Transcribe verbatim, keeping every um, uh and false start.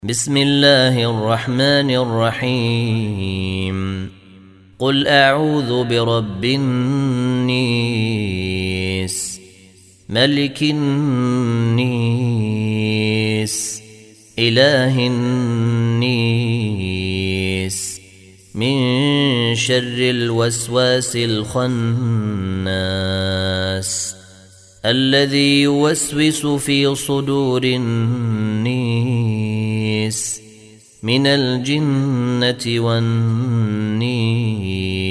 بسم الله الرحمن الرحيم قل أعوذ برب النيس ملك النيس إله النيس من شر الوسواس الخناس الذي يوسوس في صدور النيس من الجنة والنيس.